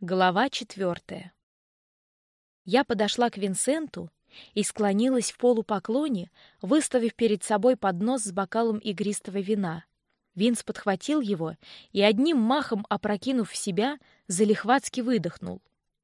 Глава 4. Я подошла к Винсенту и склонилась в полупоклоне, выставив перед собой поднос с бокалом игристого вина. Винс подхватил его и, одним махом опрокинув в себя, залихватски выдохнул.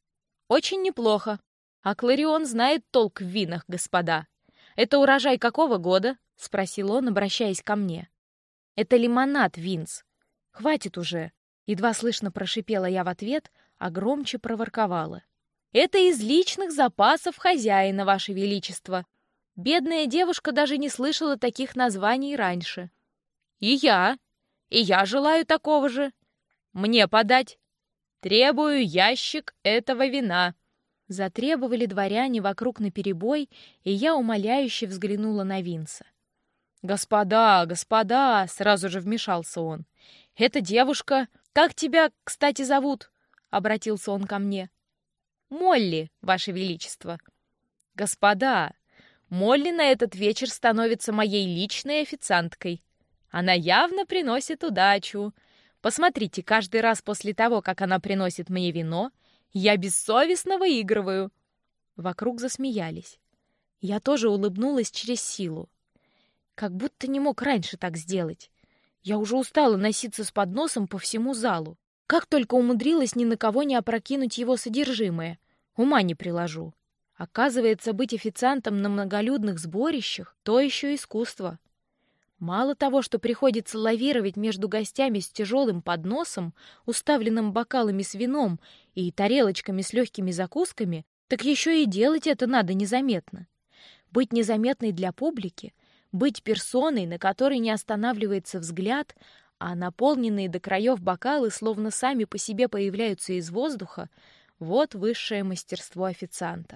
«Очень неплохо. А Кларион знает толк в винах, господа. Это урожай какого года?» — спросил он, обращаясь ко мне. «Это лимонад, Винс. Хватит уже!» — едва слышно прошипела я в ответ, а громче проворковала. «Это из личных запасов хозяина, Ваше Величество. Бедная девушка даже не слышала таких названий раньше. И я желаю такого же. Мне подать. Требую ящик этого вина». Затребовали дворяне вокруг наперебой, и я умоляюще взглянула на Винса. «Господа, господа!» — сразу же вмешался он. «Эта девушка... Как тебя, кстати, зовут?» — обратился он ко мне. «Молли, Ваше Величество». «Господа, Молли на этот вечер становится моей личной официанткой. Она явно приносит удачу. Посмотрите, каждый раз после того, как она приносит мне вино, я бессовестно выигрываю». Вокруг засмеялись. Я тоже улыбнулась через силу. Как будто не мог раньше так сделать. Я уже устала носиться с подносом по всему залу. Как только умудрилась ни на кого не опрокинуть его содержимое. Ума не приложу. Оказывается, быть официантом на многолюдных сборищах — то еще искусство. Мало того, что приходится лавировать между гостями с тяжелым подносом, уставленным бокалами с вином и тарелочками с легкими закусками, так еще и делать это надо незаметно. Быть незаметной для публики, быть персоной, на которой не останавливается взгляд, а наполненные до краев бокалы словно сами по себе появляются из воздуха — вот высшее мастерство официанта.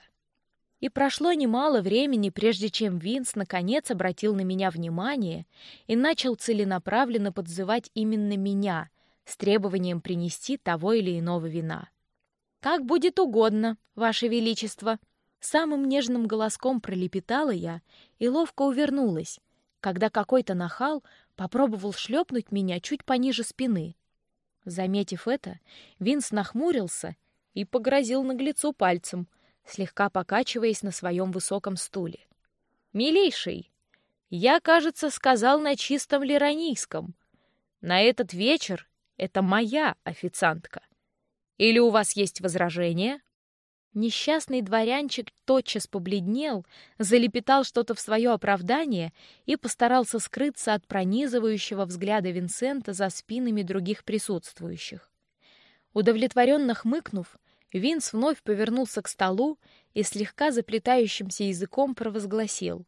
И прошло немало времени, прежде чем Винс наконец обратил на меня внимание и начал целенаправленно подзывать именно меня с требованием принести того или иного вина. «Как будет угодно, Ваше Величество!» Самым нежным голоском пролепетала я и ловко увернулась, когда какой-то нахал попробовал шлепнуть меня чуть пониже спины. Заметив это, Винс нахмурился и погрозил наглецу пальцем, слегка покачиваясь на своем высоком стуле. «Милейший, я, кажется, сказал на чистом лиронийском. На этот вечер это моя официантка. Или у вас есть возражения?» Несчастный дворянчик тотчас побледнел, залепетал что-то в свое оправдание и постарался скрыться от пронизывающего взгляда Винсента за спинами других присутствующих. Удовлетворенно хмыкнув, Винс вновь повернулся к столу и слегка заплетающимся языком провозгласил: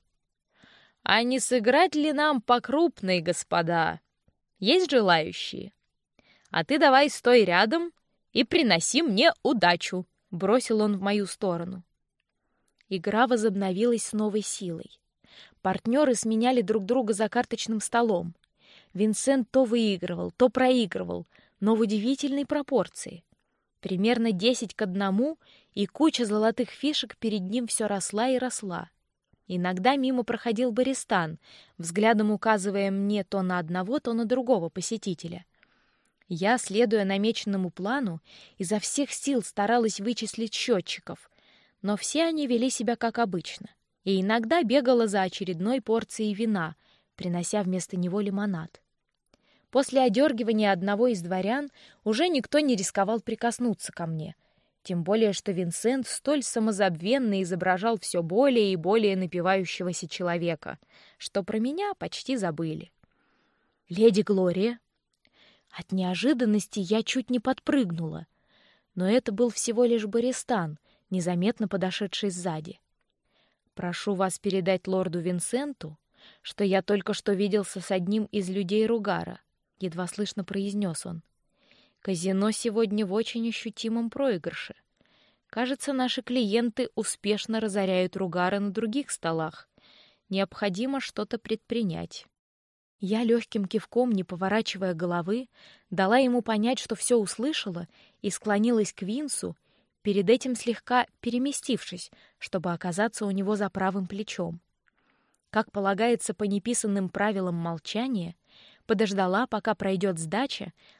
«А не сыграть ли нам по крупной, господа? Есть желающие? А ты давай стой рядом и приноси мне удачу», — бросил он в мою сторону. Игра возобновилась с новой силой. Партнеры сменяли друг друга за карточным столом. Винсент то выигрывал, то проигрывал, но в удивительной пропорции. Примерно 10-1, и куча золотых фишек перед ним все росла и росла. Иногда мимо проходил баристан, взглядом указывая мне то на одного, то на другого посетителя. Я, следуя намеченному плану, изо всех сил старалась вычислить счетчиков, но все они вели себя как обычно, и иногда бегала за очередной порцией вина, принося вместо него лимонад. После одергивания одного из дворян уже никто не рисковал прикоснуться ко мне, тем более что Винсент столь самозабвенно изображал все более и более напивающегося человека, что про меня почти забыли. «Леди Глория!» От неожиданности я чуть не подпрыгнула, но это был всего лишь баристан, незаметно подошедший сзади. «Прошу вас передать лорду Винсенту, что я только что виделся с одним из людей Ругара», — едва слышно произнес он. «Казино сегодня в очень ощутимом проигрыше. Кажется, наши клиенты успешно разоряют Ругара на других столах. Необходимо что-то предпринять». Я легким кивком, не поворачивая головы, дала ему понять, что все услышала, и склонилась к Винсу, перед этим слегка переместившись, чтобы оказаться у него за правым плечом. Как полагается по неписанным правилам молчания, подождала, пока пройдет сдача,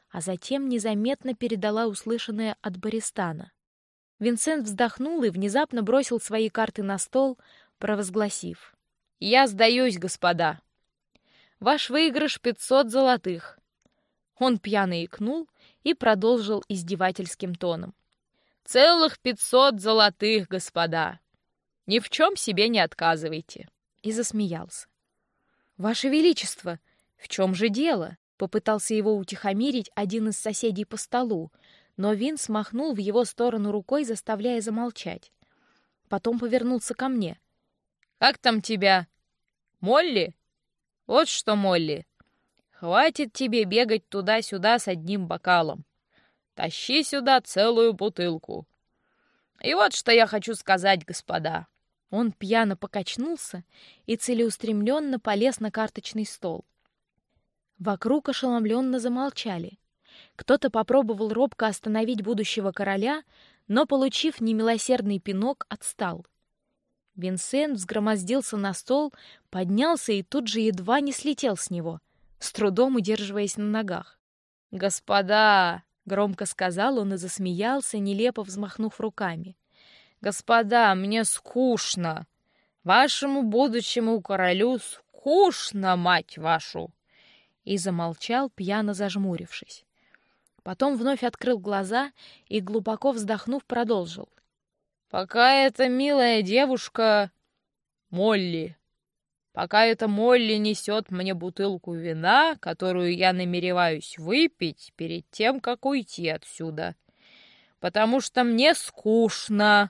а затем незаметно передала услышанное от Бористана. Винсент вздохнул и внезапно бросил свои карты на стол, провозгласив: «Я сдаюсь, господа. Ваш выигрыш 500 золотых». Он пьяно икнул и продолжил издевательским тоном: «Целых 500 золотых, господа! Ни в чем себе не отказывайте!» И засмеялся. «Ваше Величество, в чем же дело?» Попытался его утихомирить один из соседей по столу, но Винс махнул в его сторону рукой, заставляя замолчать. Потом повернулся ко мне. «Как там тебя? Молли? Вот что, Молли, хватит тебе бегать туда-сюда с одним бокалом. Тащи сюда целую бутылку. И вот что я хочу сказать, господа». Он пьяно покачнулся и целеустремленно полез на карточный стол. Вокруг ошеломленно замолчали. Кто-то попробовал робко остановить будущего короля, но, получив немилосердный пинок, отстал. Винсент взгромоздился на стол, поднялся и тут же едва не слетел с него, с трудом удерживаясь на ногах. «Господа!» — громко сказал он и засмеялся, нелепо взмахнув руками. «Господа, мне скучно! Вашему будущему королю скучно, мать вашу!» И замолчал, пьяно зажмурившись. Потом вновь открыл глаза и, глубоко вздохнув, продолжил. «Пока эта милая девушка Молли, пока эта Молли несет мне бутылку вина, которую я намереваюсь выпить перед тем, как уйти отсюда, потому что мне скучно.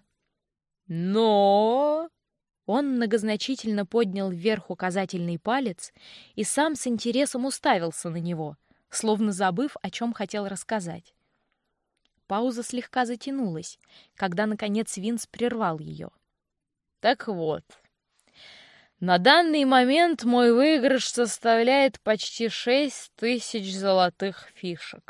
Но...» Он многозначительно поднял вверх указательный палец и сам с интересом уставился на него, словно забыв, о чем хотел рассказать. Пауза слегка затянулась, когда, наконец, Винс прервал ее. «Так вот, на данный момент мой выигрыш составляет почти 6000 золотых фишек,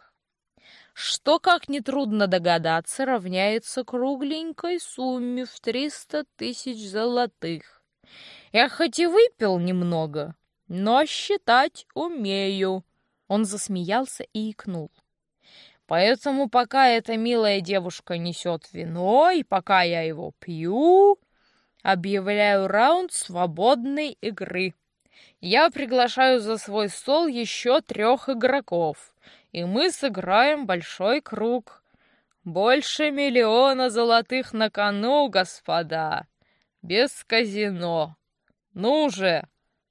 что, как нетрудно догадаться, равняется кругленькой сумме в 300 000 золотых. Я хоть и выпил немного, но считать умею». Он засмеялся и икнул. «Поэтому, пока эта милая девушка несет вино, и пока я его пью, объявляю раунд свободной игры. Я приглашаю за свой стол еще 3 игроков, и мы сыграем большой круг. Больше 1 000 000 золотых на кону, господа, без казино. Ну же,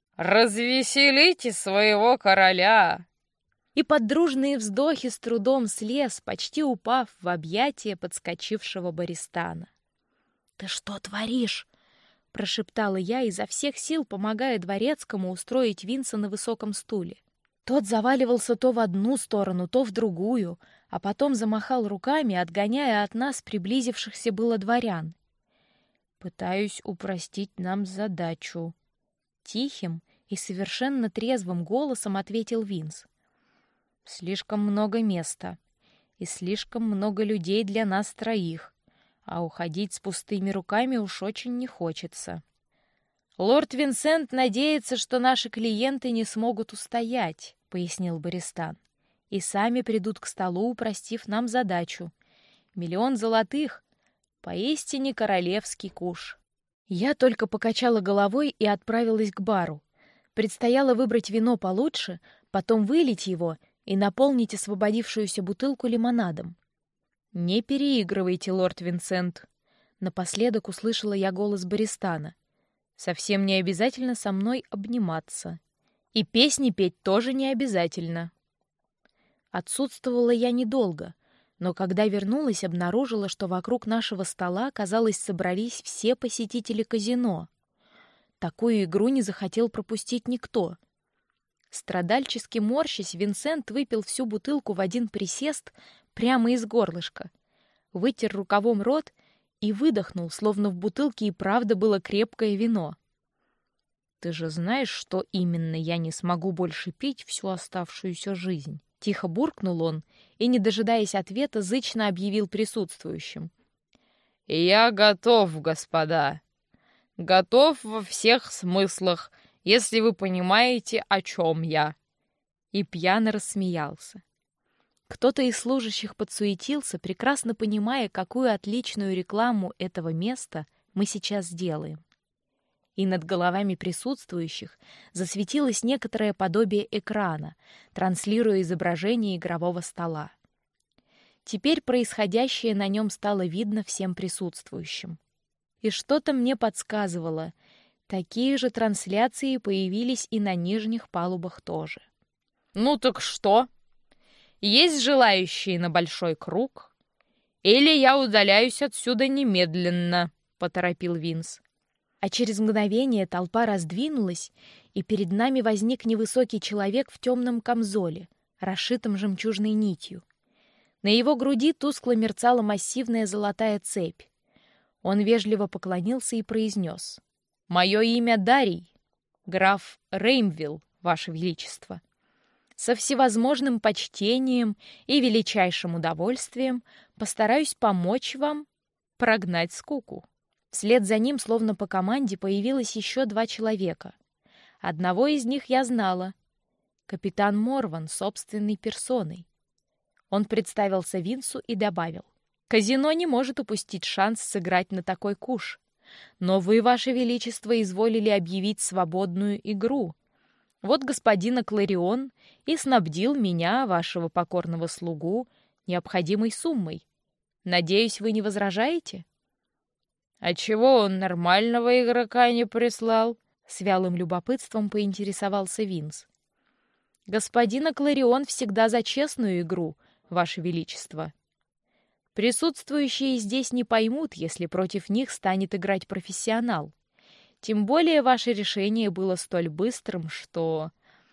развеселите своего короля!» И под дружные вздохи с трудом слез, почти упав в объятия подскочившего Бористана. «Ты что творишь?» — прошептала я, изо всех сил помогая дворецкому устроить Винса на высоком стуле. Тот заваливался то в одну сторону, то в другую, а потом замахал руками, отгоняя от нас приблизившихся было дворян. «Пытаюсь упростить нам задачу», — тихим и совершенно трезвым голосом ответил Винс. «Слишком много места и слишком много людей для нас 3, а уходить с пустыми руками уж очень не хочется. Лорд Винсент надеется, что наши клиенты не смогут устоять», — пояснил Бористан, «и сами придут к столу, упростив нам задачу. 1 000 000 золотых — поистине королевский куш». Я только покачала головой и отправилась к бару. Предстояло выбрать вино получше, потом вылить его и наполнить освободившуюся бутылку лимонадом. «Не переигрывайте, лорд Винсент», — напоследок услышала я голос Бористана. «Совсем не обязательно со мной обниматься. И песни петь тоже не обязательно». Отсутствовала я недолго, но когда вернулась, обнаружила, что вокруг нашего стола, казалось, собрались все посетители казино. Такую игру не захотел пропустить никто. Страдальчески морщась, Винсент выпил всю бутылку в один присест прямо из горлышка, вытер рукавом рот и выдохнул, словно в бутылке и правда было крепкое вино. «Ты же знаешь, что именно я не смогу больше пить всю оставшуюся жизнь?» Тихо буркнул он и, не дожидаясь ответа, зычно объявил присутствующим. «Я готов, господа. Готов во всех смыслах, если вы понимаете, о чем я». И пьяно рассмеялся. Кто-то из служащих подсуетился, прекрасно понимая, какую отличную рекламу этого места мы сейчас сделаем. И над головами присутствующих засветилось некоторое подобие экрана, транслируя изображение игрового стола. Теперь происходящее на нем стало видно всем присутствующим. И что-то мне подсказывало, такие же трансляции появились и на нижних палубах тоже. «Ну так что? Есть желающие на большой круг? Или я удаляюсь отсюда немедленно?» — поторопил Винс. А через мгновение толпа раздвинулась, и перед нами возник невысокий человек в темном камзоле, расшитом жемчужной нитью. На его груди тускло мерцала массивная золотая цепь. Он вежливо поклонился и произнес: «Мое имя Дарий, граф Реймвилл, Ваше Величество. Со всевозможным почтением и величайшим удовольствием постараюсь помочь вам прогнать скуку». Вслед за ним, словно по команде, появилось еще 2 человека. Одного из них я знала. Капитан Морван собственной персоной. Он представился Винсу и добавил: «Казино не может упустить шанс сыграть на такой куш. Но вы, Ваше Величество, изволили объявить свободную игру. Вот господин Акларион и снабдил меня, вашего покорного слугу, необходимой суммой. Надеюсь, вы не возражаете?» «А чего он нормального игрока не прислал?» — с вялым любопытством поинтересовался Винс. «Господин Акларион всегда за честную игру, Ваше Величество. Присутствующие здесь не поймут, если против них станет играть профессионал. Тем более ваше решение было столь быстрым, что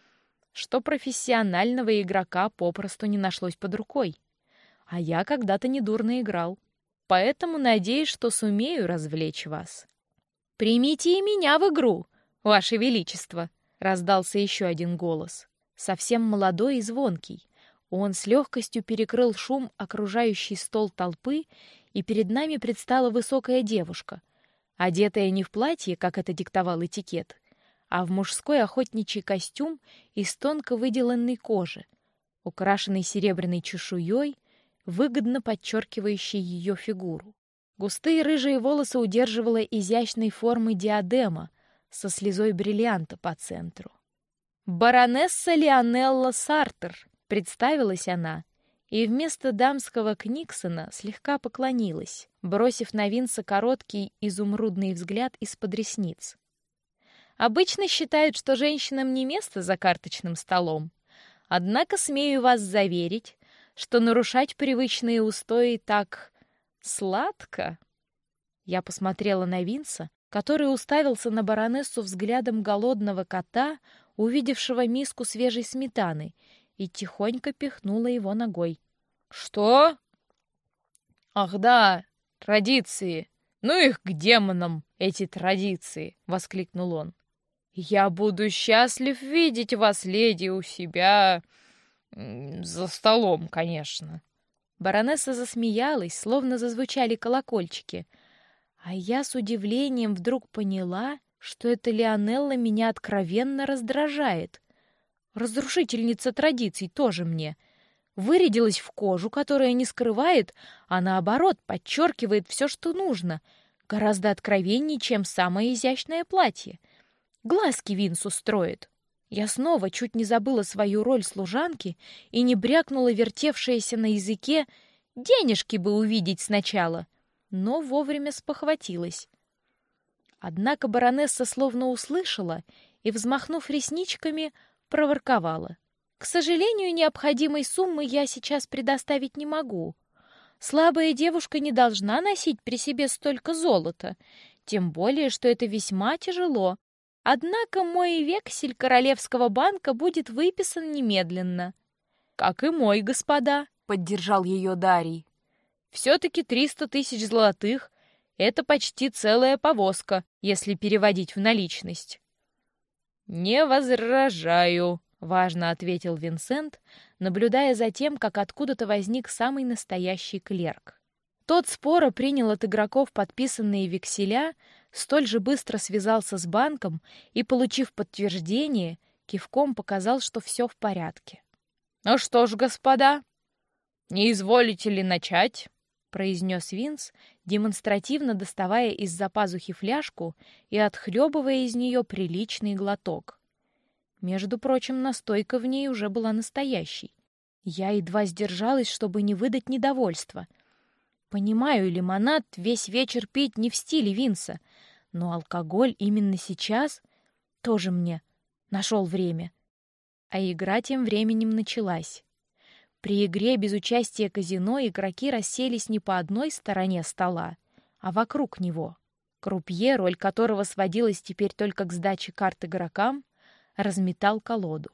профессионального игрока попросту не нашлось под рукой. А я когда-то недурно играл. Поэтому надеюсь, что сумею развлечь вас. Примите и меня в игру, Ваше Величество!» — раздался еще один голос, совсем молодой и звонкий. Он с легкостью перекрыл шум окружающей стол толпы, и перед нами предстала высокая девушка, одетая не в платье, как это диктовал этикет, а в мужской охотничий костюм из тонко выделанной кожи, украшенный серебряной чешуей, выгодно подчеркивающей ее фигуру. Густые рыжие волосы удерживала изящной формы диадема со слезой бриллианта по центру. «Баронесса Лионелла Сартер», — представилась она, и вместо дамского книксона слегка поклонилась, бросив на Винса короткий изумрудный взгляд из-под ресниц. «Обычно считают, что женщинам не место за карточным столом. Однако смею вас заверить, что нарушать привычные устои так сладко». Я посмотрела на Винса, который уставился на баронессу взглядом голодного кота, увидевшего миску свежей сметаны, и тихонько пихнула его ногой. «Что? Ах да, традиции! Ну их к демонам, эти традиции!» — воскликнул он. «Я буду счастлив видеть вас, леди, у себя... за столом, конечно». Баронесса засмеялась, словно зазвучали колокольчики, а я с удивлением вдруг поняла, что эта Лионелла меня откровенно раздражает. Разрушительница традиций тоже мне. Вырядилась в кожу, которая не скрывает, а наоборот подчеркивает все, что нужно, гораздо откровеннее, чем самое изящное платье. Глазки Винсу строит. Я снова чуть не забыла свою роль служанки и не брякнула вертевшееся на языке: «Денежки бы увидеть сначала», но вовремя спохватилась. Однако баронесса словно услышала и, взмахнув ресничками, проворковала: «К сожалению, необходимой суммы я сейчас предоставить не могу. Слабая девушка не должна носить при себе столько золота, тем более, что это весьма тяжело. Однако мой вексель Королевского банка будет выписан немедленно». «Как и мой, господа», — поддержал ее Дарий. «Все-таки 300 тысяч золотых — это почти целая повозка, если переводить в наличность». «Не возражаю», — важно ответил Винсент, наблюдая за тем, как откуда-то возник самый настоящий клерк. Тот споро принял от игроков подписанные векселя, столь же быстро связался с банком и, получив подтверждение, кивком показал, что все в порядке. «Ну что ж, господа, «Не изволите ли начать?» — произнес Винс, демонстративно доставая из-за пазухи фляжку и отхлебывая из нее приличный глоток. Между прочим, настойка в ней уже была настоящей. Я едва сдержалась, чтобы не выдать недовольства. Понимаю, лимонад весь вечер пить не в стиле Винса, но алкоголь именно сейчас тоже мне нашел время. А игра тем временем началась. При игре без участия казино игроки расселись не по одной стороне стола, а вокруг него. Крупье, роль которого сводилась теперь только к сдаче карт игрокам, разметал колоду.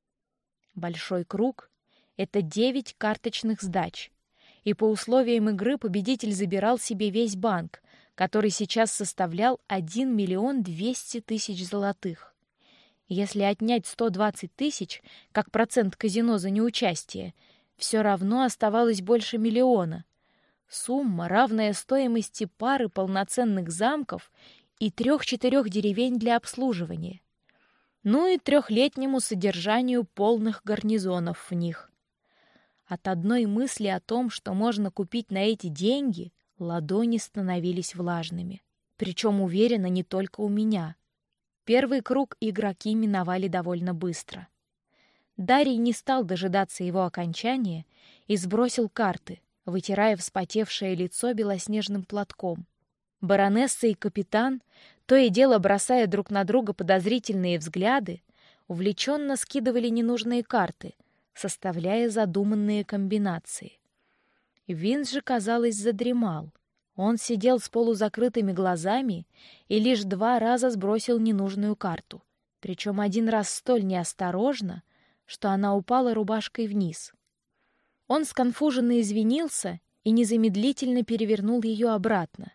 Большой круг — это 9 карточных сдач, и по условиям игры победитель забирал себе весь банк, который сейчас составлял 1 200 000 золотых. Если отнять 120 000, как процент казино за неучастие, все равно оставалось больше 1 000 000. Сумма, равная стоимости пары полноценных замков и 3-4 деревень для обслуживания. Ну и 3-летнему содержанию полных гарнизонов в них. От одной мысли о том, что можно купить на эти деньги, ладони становились влажными. Причем, уверена, не только у меня. Первый круг игроки миновали довольно быстро. Дарий не стал дожидаться его окончания и сбросил карты, вытирая вспотевшее лицо белоснежным платком. Баронесса и капитан, то и дело бросая друг на друга подозрительные взгляды, увлеченно скидывали ненужные карты, составляя задуманные комбинации. Винс же, казалось, задремал. Он сидел с полузакрытыми глазами и лишь 2 раза сбросил ненужную карту, причем один раз столь неосторожно, что она упала рубашкой вниз. Он сконфуженно извинился и незамедлительно перевернул ее обратно.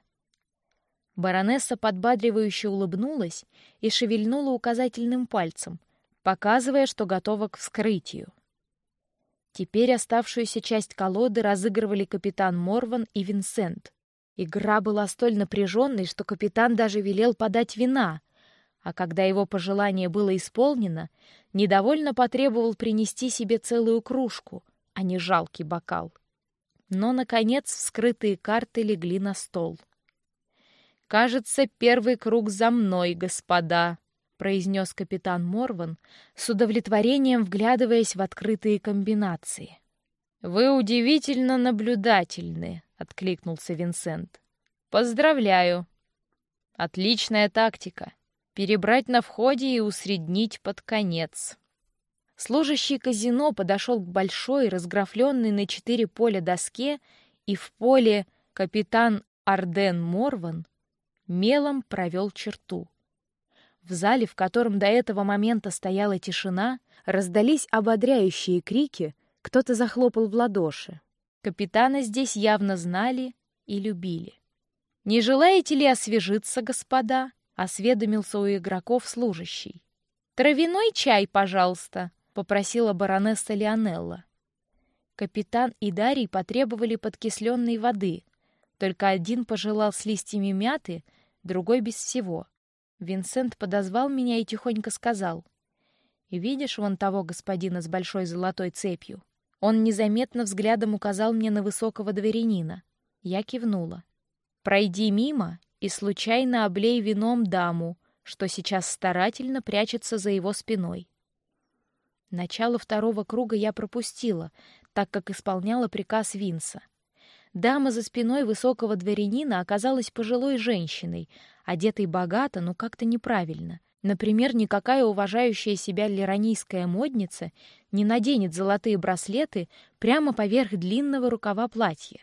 Баронесса подбадривающе улыбнулась и шевельнула указательным пальцем, показывая, что готова к вскрытию. Теперь оставшуюся часть колоды разыгрывали капитан Морван и Винсент. Игра была столь напряженной, что капитан даже велел подать вина, а когда его пожелание было исполнено, недовольно потребовал принести себе целую кружку, а не жалкий бокал. Но, наконец, вскрытые карты легли на стол. «Кажется, первый круг за мной, господа», — произнес капитан Морван, с удовлетворением вглядываясь в открытые комбинации. «Вы удивительно наблюдательны», — откликнулся Винсент. «Поздравляю. Отличная тактика. Перебрать на входе и усреднить под конец». Служащий казино подошел к большой, разграфленной на 4 поля доске, и в поле капитан Арден Морван мелом провел черту. В зале, в котором до этого момента стояла тишина, раздались ободряющие крики, кто-то захлопал в ладоши. Капитана здесь явно знали и любили. «Не желаете ли освежиться, господа?» — осведомился у игроков служащий. «Травяной чай, пожалуйста», — попросила баронесса Лионелла. Капитан и Дарий потребовали подкисленной воды, только один пожелал с листьями мяты, другой без всего. Винсент подозвал меня и тихонько сказал: «Видишь вон того господина с большой золотой цепью?» Он незаметно взглядом указал мне на высокого дворянина. Я кивнула. «Пройди мимо и случайно облей вином даму, что сейчас старательно прячется за его спиной». Начало 2-го круга я пропустила, так как исполняла приказ Винса. Дама за спиной высокого дворянина оказалась пожилой женщиной, одетой богато, но как-то неправильно. Например, никакая уважающая себя лиранийская модница не наденет золотые браслеты прямо поверх длинного рукава платья.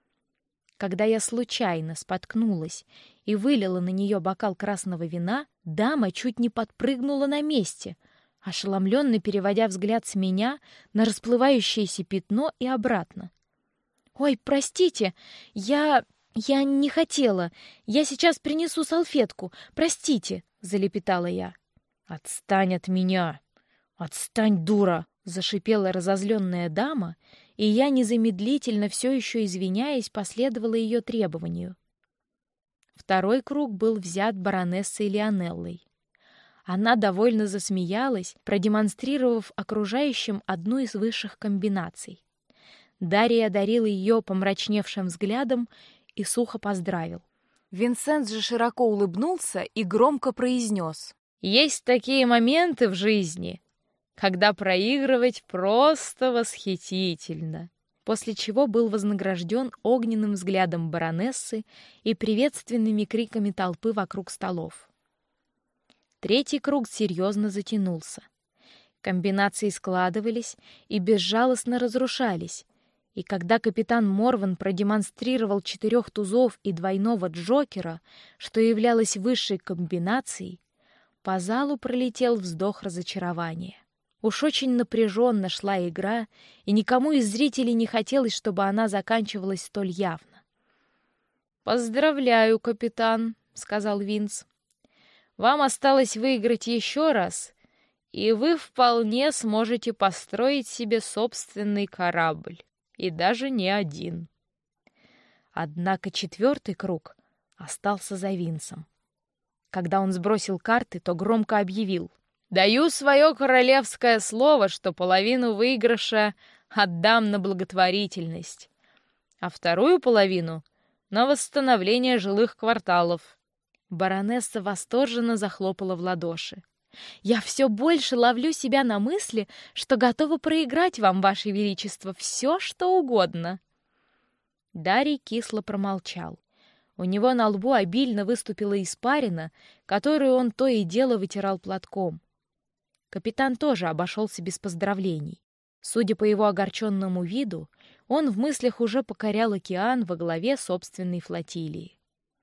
Когда я случайно споткнулась и вылила на нее бокал красного вина, дама чуть не подпрыгнула на месте, ошеломленно переводя взгляд с меня на расплывающееся пятно и обратно. «Ой, простите, я не хотела. Я сейчас принесу салфетку. Простите», — залепетала я. «Отстань от меня! Отстань, дура!» — зашипела разозленная дама, и я незамедлительно, все еще извиняясь, последовала ее требованию. 2-й круг был взят баронессой Лионеллой. Она довольно засмеялась, продемонстрировав окружающим одну из высших комбинаций. Дарья одарила ее помрачневшим взглядом и сухо поздравил. Винсент же широко улыбнулся и громко произнес: «Есть такие моменты в жизни, когда проигрывать просто восхитительно». После чего был вознагражден огненным взглядом баронессы и приветственными криками толпы вокруг столов. Третий круг серьезно затянулся. Комбинации складывались и безжалостно разрушались, и когда капитан Морван продемонстрировал 4 тузов и двойного джокера, что являлось высшей комбинацией, по залу пролетел вздох разочарования. Уж очень напряженно шла игра, и никому из зрителей не хотелось, чтобы она заканчивалась столь явно. «Поздравляю, капитан», — сказал Винс. «Вам осталось выиграть еще раз, и вы вполне сможете построить себе собственный корабль, и даже не один». Однако 4-й круг остался за Винсом. Когда он сбросил карты, то громко объявил: «Даю свое королевское слово, что половину выигрыша отдам на благотворительность, а вторую половину — на восстановление жилых кварталов». Баронесса восторженно захлопала в ладоши. «Я все больше ловлю себя на мысли, что готова проиграть вам, Ваше Величество, все, что угодно». Дарий кисло промолчал. У него на лбу обильно выступила испарина, которую он то и дело вытирал платком. Капитан тоже обошелся без поздравлений. Судя по его огорченному виду, он в мыслях уже покорял океан во главе собственной флотилии.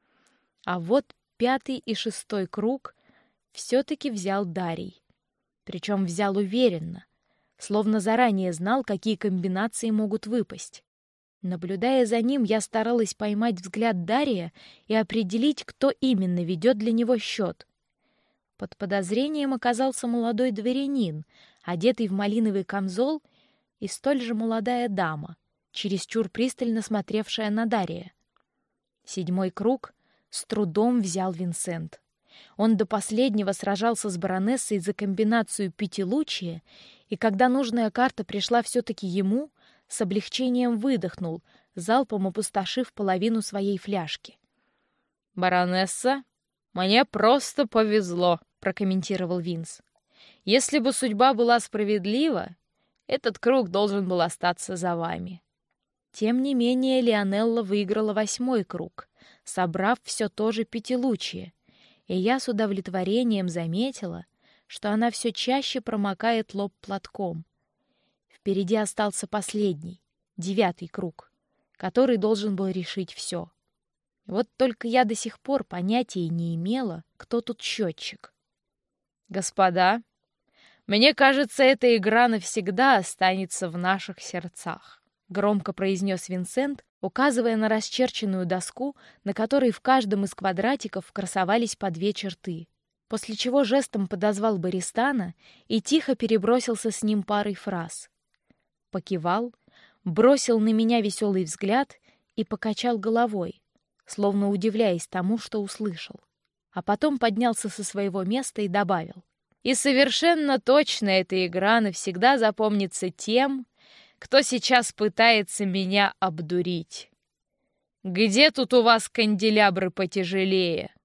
А вот 5-й и 6-й круг все-таки взял Дарий. Причем взял уверенно, словно заранее знал, какие комбинации могут выпасть. Наблюдая за ним, я старалась поймать взгляд Дария и определить, кто именно ведет для него счет. Под подозрением оказался молодой дворянин, одетый в малиновый камзол, и столь же молодая дама, чересчур пристально смотревшая на Дария. 7-й круг с трудом взял Винсент. Он до последнего сражался с баронессой за комбинацию пятилучия, и когда нужная карта пришла все-таки ему, с облегчением выдохнул, залпом опустошив половину своей фляжки. «Баронесса, мне просто повезло», — прокомментировал Винс. «Если бы судьба была справедлива, этот круг должен был остаться за вами». Тем не менее, Лионелла выиграла 8-й круг, собрав все то же пятилучие, и я с удовлетворением заметила, что она все чаще промокает лоб платком. Впереди остался последний, 9-й круг, который должен был решить все. Вот только я до сих пор понятия не имела, кто тут счетчик. «Господа, мне кажется, эта игра навсегда останется в наших сердцах», — громко произнес Винсент, указывая на расчерченную доску, на которой в каждом из квадратиков красовались по 2 черты, после чего жестом подозвал Баристана и тихо перебросился с ним парой фраз. Покивал, бросил на меня веселый взгляд и покачал головой, словно удивляясь тому, что услышал. А потом поднялся со своего места и добавил: «И совершенно точно эта игра навсегда запомнится тем, кто сейчас пытается меня обдурить. Где тут у вас канделябры потяжелее?»